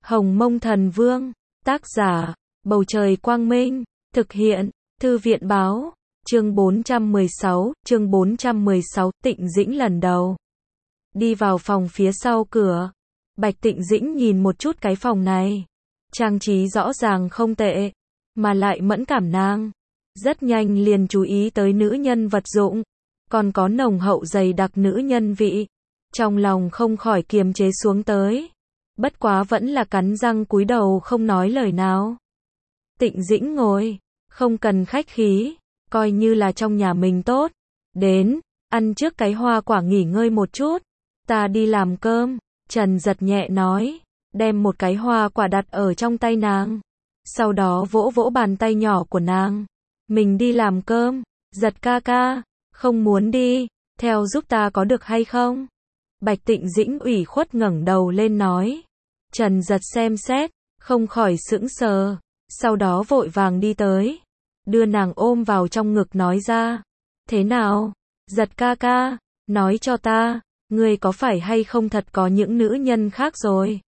Hồng Mông Thần Vương, tác giả, Bầu Trời Quang Minh, thực hiện, Thư viện Báo, chương 416, Tịnh Dĩnh lần đầu. Đi vào phòng phía sau cửa, Bạch Tịnh Dĩnh nhìn một chút cái phòng này. Trang trí rõ ràng không tệ, mà lại mẫn cảm nàng. Rất nhanh liền chú ý tới nữ nhân vật dụng, còn có nồng hậu dày đặc nữ nhân vị. Trong lòng không khỏi kiềm chế xuống tới. Bất quá vẫn là cắn răng cúi đầu không nói lời nào. Tịnh Dĩnh ngồi, không cần khách khí, coi như là trong nhà mình tốt. Đến, ăn trước cái hoa quả nghỉ ngơi một chút, ta đi làm cơm. Trần Giật nhẹ nói, đem một cái hoa quả đặt ở trong tay nàng. Sau đó vỗ vỗ bàn tay nhỏ của nàng. Mình đi làm cơm, Giật ca ca, không muốn đi, theo giúp ta có được hay không? Bạch Tịnh Dĩnh ủy khuất ngẩng đầu lên nói. Trần Giật xem xét, không khỏi sững sờ, sau đó vội vàng đi tới, đưa nàng ôm vào trong ngực nói ra. Thế nào, Giật ca ca, nói cho ta, ngươi có phải hay không thật có những nữ nhân khác rồi?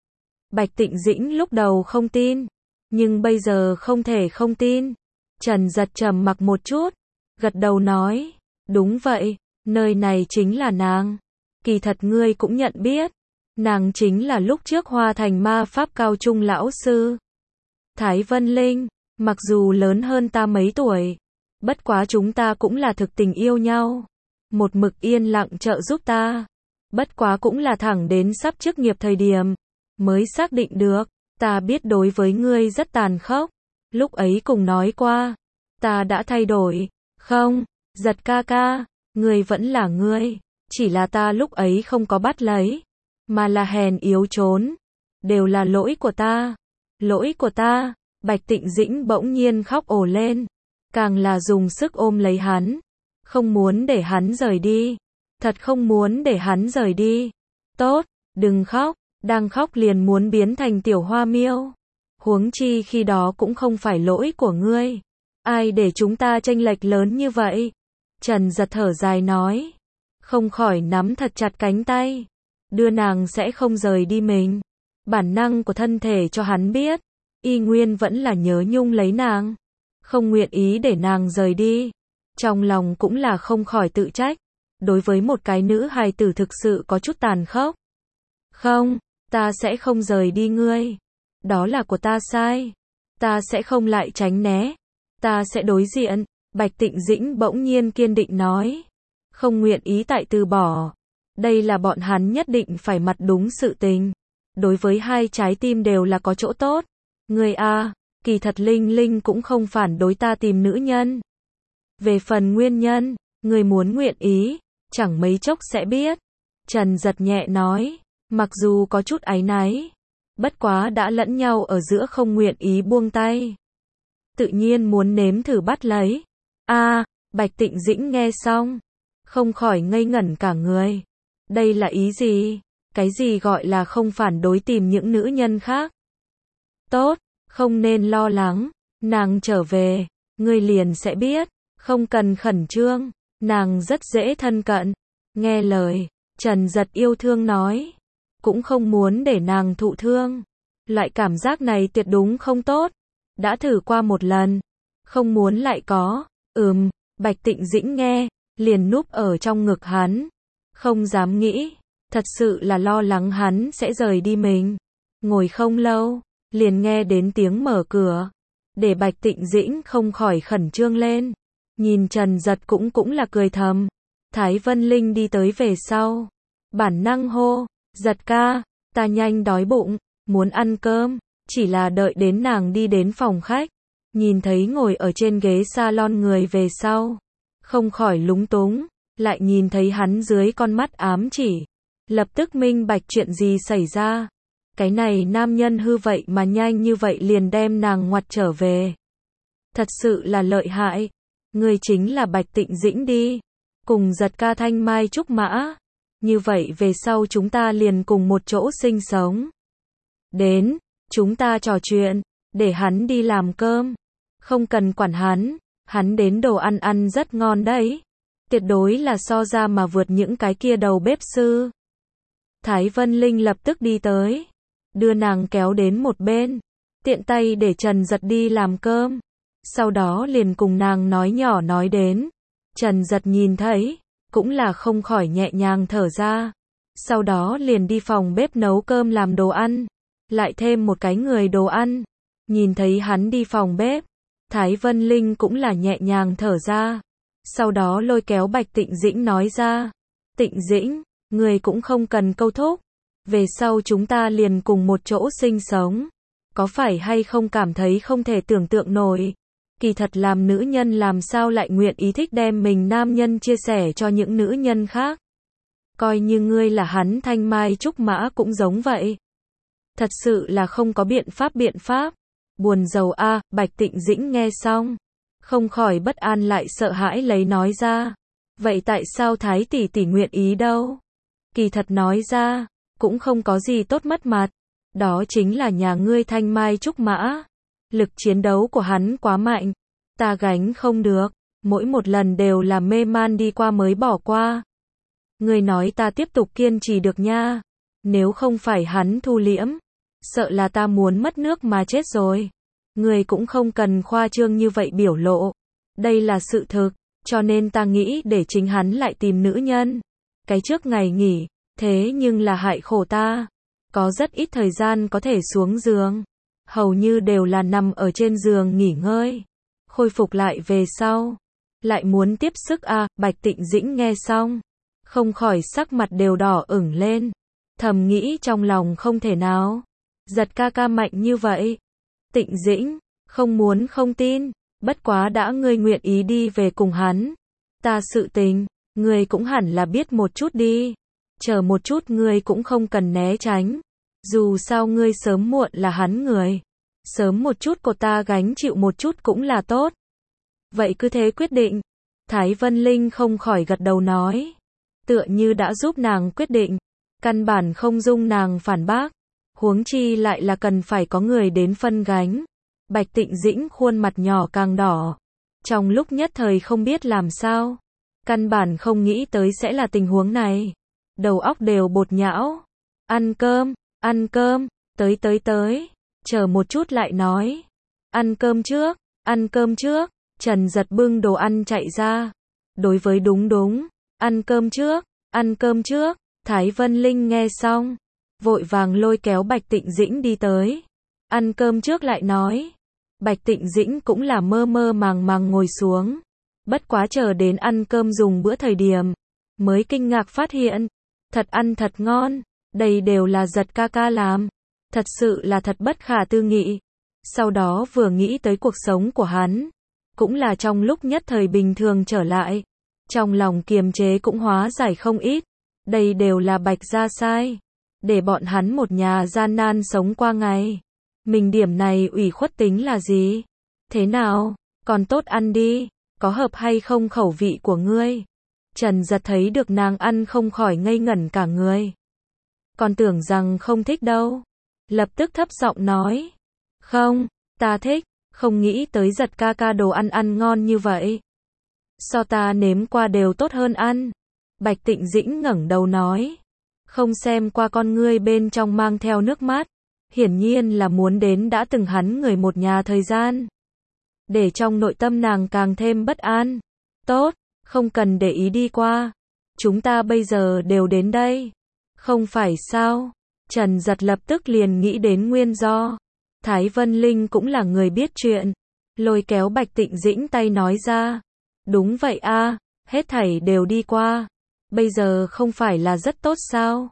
Bạch Tịnh Dĩnh lúc đầu không tin, nhưng bây giờ không thể không tin. Trần Giật trầm mặc một chút, gật đầu nói, đúng vậy, nơi này chính là nàng. Kỳ thật ngươi cũng nhận biết, nàng chính là lúc trước Hoa Thành Ma Pháp Cao Trung lão sư. Thái Vân Linh, mặc dù lớn hơn ta mấy tuổi, bất quá chúng ta cũng là thực tình yêu nhau. Một mực yên lặng trợ giúp ta. Bất quá cũng là thẳng đến sắp chức nghiệp thời điểm, mới xác định được, ta biết đối với ngươi rất tàn khốc. Lúc ấy cùng nói qua, ta đã thay đổi, không, Giật ca ca, ngươi vẫn là ngươi, chỉ là ta lúc ấy không có bắt lấy, mà là hèn yếu trốn, đều là lỗi của ta, lỗi của ta. Bạch Tịnh Dĩnh bỗng nhiên khóc ồ lên, càng là dùng sức ôm lấy hắn, không muốn để hắn rời đi, thật không muốn để hắn rời đi. Tốt, đừng khóc, đang khóc liền muốn biến thành tiểu hoa miêu. Huống chi khi đó cũng không phải lỗi của ngươi, ai để chúng ta chênh lệch lớn như vậy? Trần Giật thở dài nói, không khỏi nắm thật chặt cánh tay, đưa nàng sẽ không rời đi mình. Bản năng của thân thể cho hắn biết, y nguyên vẫn là nhớ nhung lấy nàng, không nguyện ý để nàng rời đi. Trong lòng cũng là không khỏi tự trách, đối với một cái nữ hài tử thực sự có chút tàn khốc. Không, ta sẽ không rời đi ngươi. Đó là của ta sai. Ta sẽ không lại tránh né. Ta sẽ đối diện. Bạch Tịnh Dĩnh bỗng nhiên kiên định nói. Không nguyện ý tại từ bỏ. Đây là bọn hắn nhất định phải mặt đúng sự tình. Đối với hai trái tim đều là có chỗ tốt. Ngươi a, kỳ thật Linh Linh cũng không phản đối ta tìm nữ nhân. Về phần nguyên nhân, ngươi muốn nguyện ý, chẳng mấy chốc sẽ biết. Trần Giật nhẹ nói, mặc dù có chút áy náy, bất quá đã lẫn nhau ở giữa không nguyện ý buông tay. Tự nhiên muốn nếm thử bắt lấy. Bạch Tịnh Dĩnh nghe xong, không khỏi ngây ngẩn cả người. Đây là ý gì? Cái gì gọi là không phản đối tìm những nữ nhân khác? Tốt, không nên lo lắng, nàng trở về, ngươi liền sẽ biết, không cần khẩn trương, nàng rất dễ thân cận. Nghe lời, Trần Giật yêu thương nói, cũng không muốn để nàng thụ thương. Loại cảm giác này tuyệt đúng không tốt, đã thử qua một lần, không muốn lại có. Bạch Tịnh Dĩnh nghe, liền núp ở trong ngực hắn, không dám nghĩ, thật sự là lo lắng hắn sẽ rời đi mình. Ngồi không lâu, liền nghe đến tiếng mở cửa, để Bạch Tịnh Dĩnh không khỏi khẩn trương lên. Nhìn Trần Giật cũng là cười thầm. Thái Vân Linh đi tới về sau, bản năng hô, Giật ca, ta nhanh đói bụng, muốn ăn cơm. Chỉ là đợi đến nàng đi đến phòng khách, nhìn thấy ngồi ở trên ghế salon người về sau, không khỏi lúng túng, lại nhìn thấy hắn dưới con mắt ám chỉ, lập tức minh bạch chuyện gì xảy ra. Cái này nam nhân hư vậy mà nhanh như vậy liền đem nàng ngoặt trở về. Thật sự là lợi hại. Ngươi chính là Bạch Tịnh Dĩnh đi, cùng Giật ca thanh mai trúc mã. Như vậy về sau chúng ta liền cùng một chỗ sinh sống. Đến, chúng ta trò chuyện, để hắn đi làm cơm. Không cần quản hắn đến đồ ăn ăn rất ngon đấy. Tuyệt đối là so ra mà vượt những cái kia đầu bếp sư. Thái Vân Linh lập tức đi tới, đưa nàng kéo đến một bên, tiện tay để Trần Giật đi làm cơm. Sau đó liền cùng nàng nói nhỏ nói đến. Trần Giật nhìn thấy, cũng là không khỏi nhẹ nhàng thở ra. Sau đó liền đi phòng bếp nấu cơm làm đồ ăn, lại thêm một cái người đồ ăn. Nhìn thấy hắn đi phòng bếp, Thái Vân Linh cũng là nhẹ nhàng thở ra. Sau đó lôi kéo Bạch Tịnh Dĩnh nói ra. Tịnh Dĩnh, người cũng không cần câu thúc. Về sau chúng ta liền cùng một chỗ sinh sống. Có phải hay không cảm thấy không thể tưởng tượng nổi? Kỳ thật làm nữ nhân làm sao lại nguyện ý thích đem mình nam nhân chia sẻ cho những nữ nhân khác. Coi như ngươi là hắn thanh mai trúc mã cũng giống vậy. Thật sự là không có biện pháp. Buồn rầu a. Bạch Tịnh Dĩnh nghe xong, không khỏi bất an lại sợ hãi lấy nói ra. Vậy tại sao Thái tỷ tỷ nguyện ý đâu? Kỳ thật nói ra, cũng không có gì tốt mất mặt. Đó chính là nhà ngươi thanh mai trúc mã. Lực chiến đấu của hắn quá mạnh, ta gánh không được, mỗi một lần đều là mê man đi qua mới bỏ qua. Ngươi nói ta tiếp tục kiên trì được nha. Nếu không phải hắn thu liễm, sợ là ta muốn mất nước mà chết rồi. Ngươi cũng không cần khoa trương như vậy biểu lộ. Đây là sự thực, cho nên ta nghĩ để chính hắn lại tìm nữ nhân. Cái trước ngày nghỉ, thế nhưng là hại khổ ta. Có rất ít thời gian có thể xuống giường. Hầu như đều là nằm ở trên giường nghỉ ngơi. Khôi phục lại về sau. Lại muốn tiếp sức à. Bạch Tịnh Dĩnh nghe xong, không khỏi sắc mặt đều đỏ ửng lên. Thầm nghĩ trong lòng không thể nào. Giật ca ca mạnh như vậy. Tịnh Dĩnh, không muốn không tin. Bất quá đã ngươi nguyện ý đi về cùng hắn. Ta sự tình, ngươi cũng hẳn là biết một chút đi. Chờ một chút ngươi cũng không cần né tránh. Dù sao ngươi sớm muộn là hắn người. Sớm một chút của ta gánh chịu một chút cũng là tốt. Vậy cứ thế quyết định. Thái Vân Linh không khỏi gật đầu nói. Tựa như đã giúp nàng quyết định. Căn bản không dung nàng phản bác. Huống chi lại là cần phải có người đến phân gánh. Bạch Tịnh Dĩnh khuôn mặt nhỏ càng đỏ. Trong lúc nhất thời không biết làm sao. Căn bản không nghĩ tới sẽ là tình huống này. Đầu óc đều bột nhão. Ăn cơm, tới. Chờ một chút lại nói. Ăn cơm trước. Trần Giật bưng đồ ăn chạy ra. Đối với đúng. Ăn cơm trước. Thái Vân Linh nghe xong, vội vàng lôi kéo Bạch Tịnh Dĩnh đi tới. Ăn cơm trước lại nói. Bạch Tịnh Dĩnh cũng là mơ màng ngồi xuống. Bất quá chờ đến ăn cơm dùng bữa thời điểm, mới kinh ngạc phát hiện, thật ăn thật ngon, đây đều là Giật ca ca làm. Thật sự là thật bất khả tư nghị. Sau đó vừa nghĩ tới cuộc sống của hắn, cũng là trong lúc nhất thời bình thường trở lại. Trong lòng kiềm chế cũng hóa giải không ít. Đây đều là Bạch gia sai. Để bọn hắn một nhà gian nan sống qua ngày. Mình điểm này ủy khuất tính là gì? Thế nào? Còn tốt ăn đi. Có hợp hay không khẩu vị của ngươi? Trần Giật thấy được nàng ăn không khỏi ngây ngẩn cả người. Còn tưởng rằng không thích đâu. Lập tức thấp giọng nói. Không, ta thích. Không nghĩ tới Giật ca ca đồ ăn ngon như vậy. So ta nếm qua đều tốt hơn ăn. Bạch Tịnh Dĩnh ngẩng đầu nói. Không xem qua con ngươi bên trong mang theo nước mắt. Hiển nhiên là muốn đến đã từng hắn người một nhà thời gian. Để trong nội tâm nàng càng thêm bất an. Tốt, không cần để ý đi qua. Chúng ta bây giờ đều đến đây. Không phải sao? Trần Giật lập tức liền nghĩ đến nguyên do. Thái Vân Linh cũng là người biết chuyện. Lôi kéo Bạch Tịnh Dĩnh tay nói ra. Đúng vậy a, hết thảy đều đi qua. Bây giờ không phải là rất tốt sao?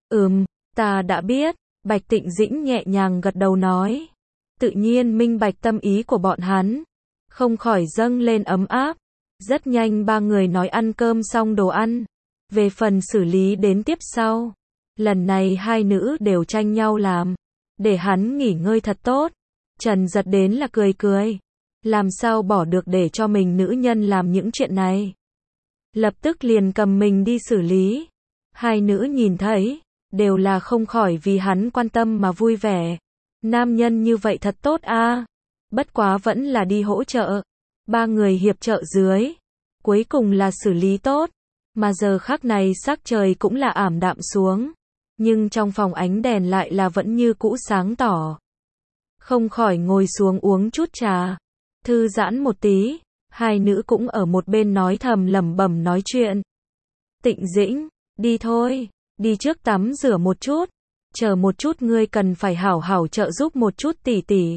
Ta đã biết. Bạch Tịnh Dĩnh nhẹ nhàng gật đầu nói. Tự nhiên minh bạch tâm ý của bọn hắn. Không khỏi dâng lên ấm áp. Rất nhanh ba người nói ăn cơm xong đồ ăn. Về phần xử lý đến tiếp sau. Lần này hai nữ đều tranh nhau làm. Để hắn nghỉ ngơi thật tốt. Trần Giật đến là cười. Làm sao bỏ được để cho mình nữ nhân làm những chuyện này. Lập tức liền cầm mình đi xử lý. Hai nữ nhìn thấy, đều là không khỏi vì hắn quan tâm mà vui vẻ. Nam nhân như vậy thật tốt a. Bất quá vẫn là đi hỗ trợ. Ba người hiệp trợ dưới. Cuối cùng là xử lý tốt. Mà giờ khắc này sắc trời cũng là ảm đạm xuống. nhưng trong phòng ánh đèn lại là vẫn như cũ sáng tỏ. Không khỏi ngồi xuống uống chút trà, thư giãn một tí, hai nữ cũng ở một bên nói thầm lẩm bẩm nói chuyện. Tịnh Dĩnh, đi thôi, đi trước tắm rửa một chút, chờ một chút ngươi cần phải hảo hảo trợ giúp một chút tỷ tỷ.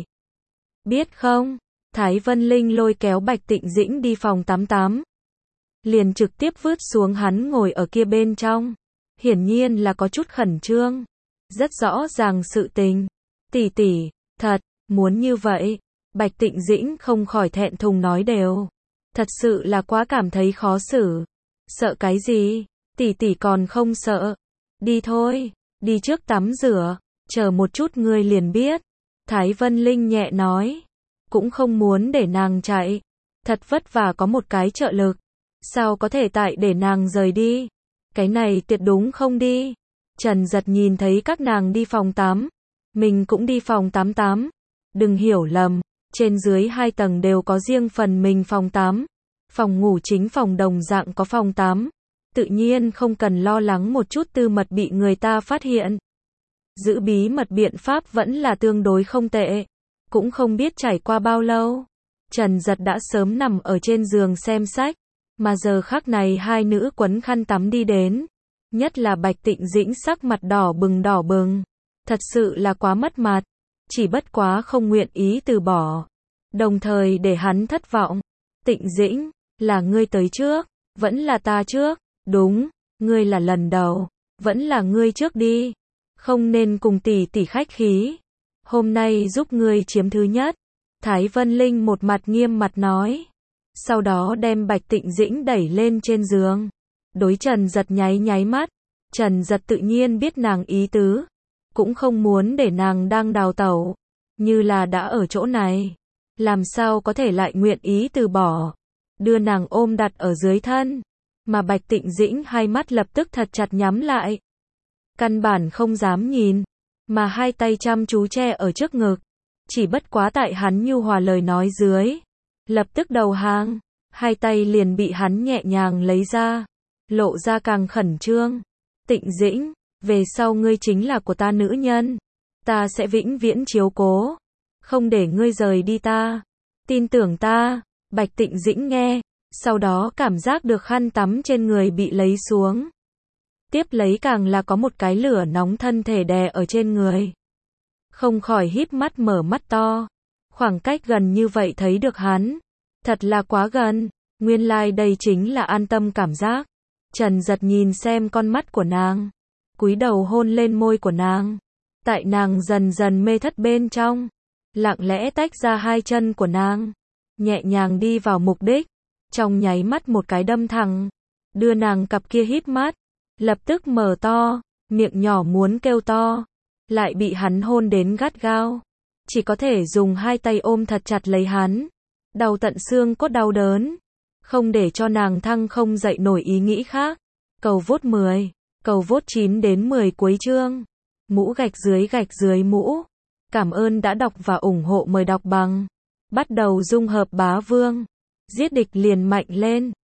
Biết không? Thái Vân Linh lôi kéo Bạch Tịnh Dĩnh đi phòng tắm, liền trực tiếp vứt xuống hắn ngồi ở kia bên trong. Hiển nhiên là có chút khẩn trương, rất rõ ràng sự tình. Tỷ tỷ, thật, muốn như vậy. Bạch Tịnh Dĩnh không khỏi thẹn thùng nói đều. Thật sự là quá cảm thấy khó xử. Sợ cái gì? Tỷ tỷ còn không sợ. Đi thôi, đi trước tắm rửa, chờ một chút ngươi liền biết. Thái Vân Linh nhẹ nói, cũng không muốn để nàng chạy. Thật vất vả có một cái trợ lực, sao có thể tại để nàng rời đi? Cái này tuyệt đúng không đi. Trần Giật nhìn thấy các nàng đi phòng tắm, mình cũng đi phòng tắm. Đừng hiểu lầm, trên dưới 2 tầng đều có riêng phần mình phòng tắm. Phòng ngủ chính phòng đồng dạng có phòng tắm. Tự nhiên không cần lo lắng một chút tư mật bị người ta phát hiện. Giữ bí mật biện pháp vẫn là tương đối không tệ. Cũng không biết trải qua bao lâu, Trần Giật đã sớm nằm ở trên giường xem sách, mà giờ khắc này hai nữ quấn khăn tắm đi đến. Nhất là Bạch Tịnh Dĩnh sắc mặt đỏ bừng, thật sự là quá mất mặt, chỉ bất quá không nguyện ý từ bỏ, đồng thời để hắn thất vọng. Tịnh Dĩnh, là ngươi tới trước, vẫn là ta trước? Đúng, ngươi là lần đầu, vẫn là ngươi trước đi, không nên cùng tỷ tỷ khách khí. Hôm nay giúp ngươi chiếm thứ nhất. Thái Vân Linh một mặt nghiêm mặt nói. Sau đó đem Bạch Tịnh Dĩnh đẩy lên trên giường. Đối Trần Giật nháy mắt. Trần Giật tự nhiên biết nàng ý tứ, cũng không muốn để nàng đang đào tẩu. Như là đã ở chỗ này, làm sao có thể lại nguyện ý từ bỏ. Đưa nàng ôm đặt ở dưới thân, mà Bạch Tịnh Dĩnh hai mắt lập tức thật chặt nhắm lại. Căn bản không dám nhìn, mà hai tay chăm chú che ở trước ngực. Chỉ bất quá tại hắn nhu hòa lời nói dưới, lập tức đầu hàng, hai tay liền bị hắn nhẹ nhàng lấy ra, lộ ra càng khẩn trương. Tịnh Dĩnh, về sau ngươi chính là của ta nữ nhân, ta sẽ vĩnh viễn chiếu cố, không để ngươi rời đi ta, tin tưởng ta. Bạch Tịnh Dĩnh nghe, sau đó cảm giác được khăn tắm trên người bị lấy xuống. Tiếp lấy càng là có một cái lửa nóng thân thể đè ở trên người. Không khỏi híp mắt mở mắt to. Khoảng cách gần như vậy thấy được hắn. Thật là quá gần. Nguyên lai đây chính là an tâm cảm giác. Trần Giật nhìn xem con mắt của nàng, cúi đầu hôn lên môi của nàng. Tại nàng dần dần mê thất bên trong, lặng lẽ tách ra hai chân của nàng, nhẹ nhàng đi vào mục đích. Trong nháy mắt một cái đâm thẳng, đưa nàng cặp kia híp mắt lập tức mở to, miệng nhỏ muốn kêu to, lại bị hắn hôn đến gắt gao, chỉ có thể dùng hai tay ôm thật chặt lấy hắn. Đau tận xương cốt đau đớn, không để cho nàng thăng không dậy nổi ý nghĩ khác. Cầu vote 10, cầu vote 9 đến 10 cuối chương. Mũ gạch dưới mũ. Cảm ơn đã đọc và ủng hộ, mời đọc bằng. Bắt đầu dung hợp bá vương. Giết địch liền mạnh lên.